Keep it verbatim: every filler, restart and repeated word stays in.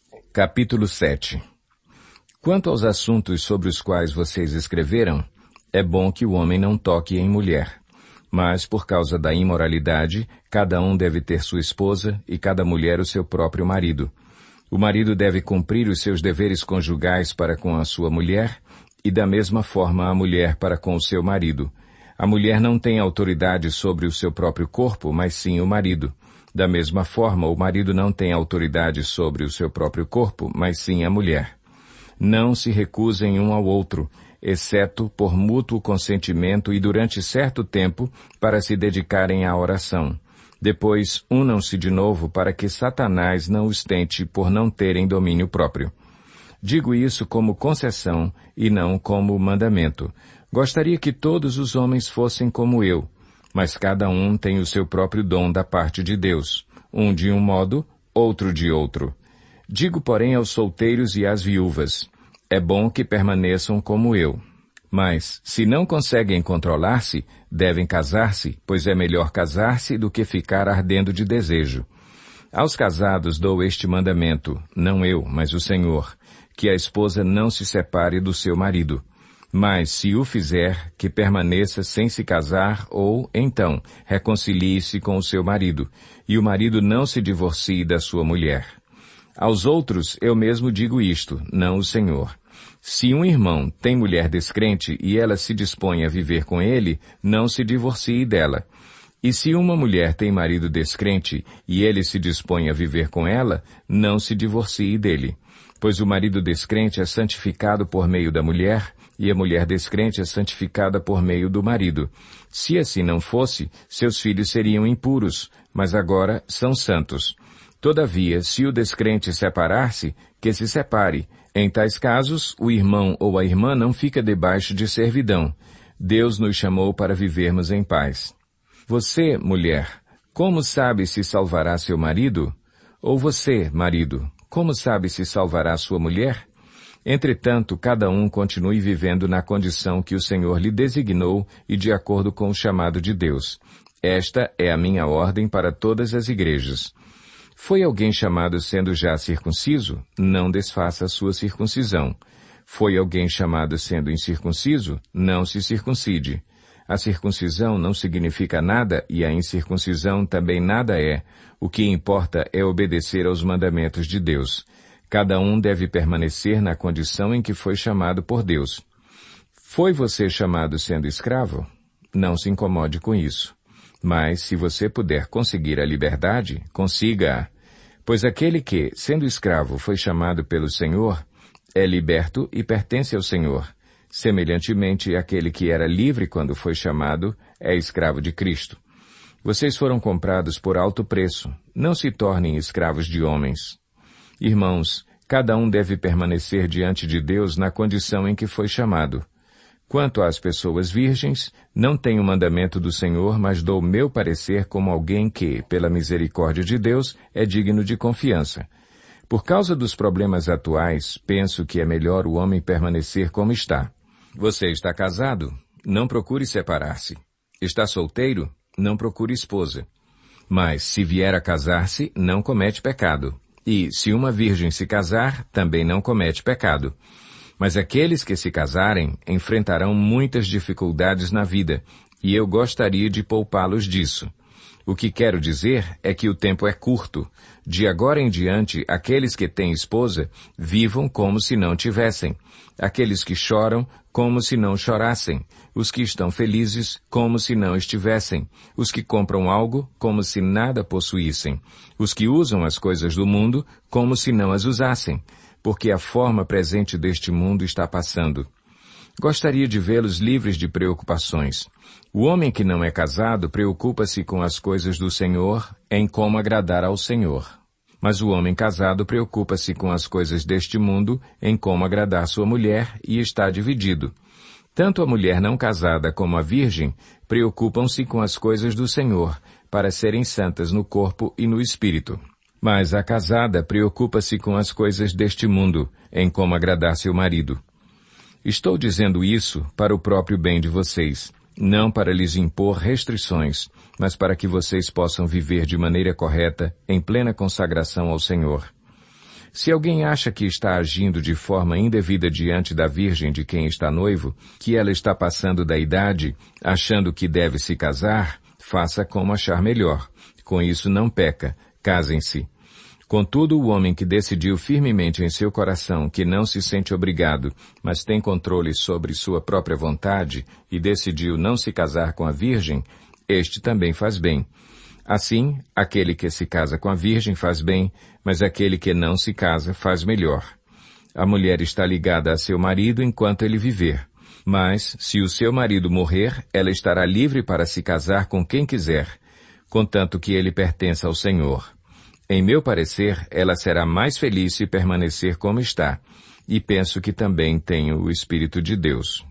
Capítulo sete. Quanto aos assuntos sobre os quais vocês escreveram, é bom que o homem não toque em mulher. Mas, por causa da imoralidade, cada um deve ter sua esposa e cada mulher o seu próprio marido. O marido deve cumprir os seus deveres conjugais para com a sua mulher e da mesma forma a mulher para com o seu marido. A mulher não tem autoridade sobre o seu próprio corpo, mas sim o marido. Da mesma forma, o marido não tem autoridade sobre o seu próprio corpo, mas sim a mulher. Não se recusem um ao outro, exceto por mútuo consentimento e durante certo tempo para se dedicarem à oração. Depois, unam-se de novo para que Satanás não os tente por não terem domínio próprio. Digo isso como concessão e não como mandamento. Gostaria que todos os homens fossem como eu, mas cada um tem o seu próprio dom da parte de Deus, um de um modo, outro de outro. Digo, porém, aos solteiros e às viúvas, é bom que permaneçam como eu. Mas, se não conseguem controlar-se, devem casar-se, pois é melhor casar-se do que ficar ardendo de desejo. Aos casados dou este mandamento, não eu, mas o Senhor, que a esposa não se separe do seu marido. Mas, se o fizer, que permaneça sem se casar ou, então, reconcilie-se com o seu marido, e o marido não se divorcie da sua mulher. Aos outros eu mesmo digo isto, não o Senhor. Se um irmão tem mulher descrente e ela se dispõe a viver com ele, não se divorcie dela. E se uma mulher tem marido descrente e ele se dispõe a viver com ela, não se divorcie dele. Pois o marido descrente é santificado por meio da mulher, e a mulher descrente é santificada por meio do marido. Se assim não fosse, seus filhos seriam impuros, mas agora são santos. Todavia, se o descrente separar-se, que se separe. Em tais casos, o irmão ou a irmã não fica debaixo de servidão. Deus nos chamou para vivermos em paz. Você, mulher, como sabe se salvará seu marido? Ou você, marido, como sabe se salvará sua mulher? Entretanto, cada um continue vivendo na condição que o Senhor lhe designou e de acordo com o chamado de Deus. Esta é a minha ordem para todas as igrejas. Foi alguém chamado sendo já circunciso? Não desfaça a sua circuncisão. Foi alguém chamado sendo incircunciso? Não se circuncide. A circuncisão não significa nada e a incircuncisão também nada é. O que importa é obedecer aos mandamentos de Deus. Cada um deve permanecer na condição em que foi chamado por Deus. Foi você chamado sendo escravo? Não se incomode com isso. Mas, se você puder conseguir a liberdade, consiga-a. Pois aquele que, sendo escravo, foi chamado pelo Senhor, é liberto e pertence ao Senhor. Semelhantemente, aquele que era livre quando foi chamado, é escravo de Cristo. Vocês foram comprados por alto preço. Não se tornem escravos de homens. Irmãos, cada um deve permanecer diante de Deus na condição em que foi chamado. Quanto às pessoas virgens, não tenho mandamento do Senhor, mas dou meu parecer como alguém que, pela misericórdia de Deus, é digno de confiança. Por causa dos problemas atuais, penso que é melhor o homem permanecer como está. Você está casado? Não procure separar-se. Está solteiro? Não procure esposa. Mas, se vier a casar-se, não comete pecado. E, se uma virgem se casar, também não comete pecado. Mas aqueles que se casarem enfrentarão muitas dificuldades na vida, e eu gostaria de poupá-los disso. O que quero dizer é que o tempo é curto. De agora em diante, aqueles que têm esposa vivam como se não tivessem. Aqueles que choram, como se não chorassem. Os que estão felizes, como se não estivessem. Os que compram algo, como se nada possuíssem. Os que usam as coisas do mundo, como se não as usassem. Porque a forma presente deste mundo está passando. Gostaria de vê-los livres de preocupações. O homem que não é casado preocupa-se com as coisas do Senhor, em como agradar ao Senhor. Mas o homem casado preocupa-se com as coisas deste mundo, em como agradar sua mulher, e está dividido. Tanto a mulher não casada como a virgem preocupam-se com as coisas do Senhor, para serem santas no corpo e no espírito. Mas a casada preocupa-se com as coisas deste mundo, em como agradar seu marido. Estou dizendo isso para o próprio bem de vocês, não para lhes impor restrições, mas para que vocês possam viver de maneira correta, em plena consagração ao Senhor. Se alguém acha que está agindo de forma indevida diante da virgem de quem está noivo, que ela está passando da idade, achando que deve se casar, faça como achar melhor. Com isso não peca, casem-se. Contudo, o homem que decidiu firmemente em seu coração que não se sente obrigado, mas tem controle sobre sua própria vontade e decidiu não se casar com a virgem, este também faz bem. Assim, aquele que se casa com a virgem faz bem, mas aquele que não se casa faz melhor. A mulher está ligada a seu marido enquanto ele viver. Mas, se o seu marido morrer, ela estará livre para se casar com quem quiser, contanto que ele pertença ao Senhor. Em meu parecer, ela será mais feliz se permanecer como está, e penso que também tenho o Espírito de Deus.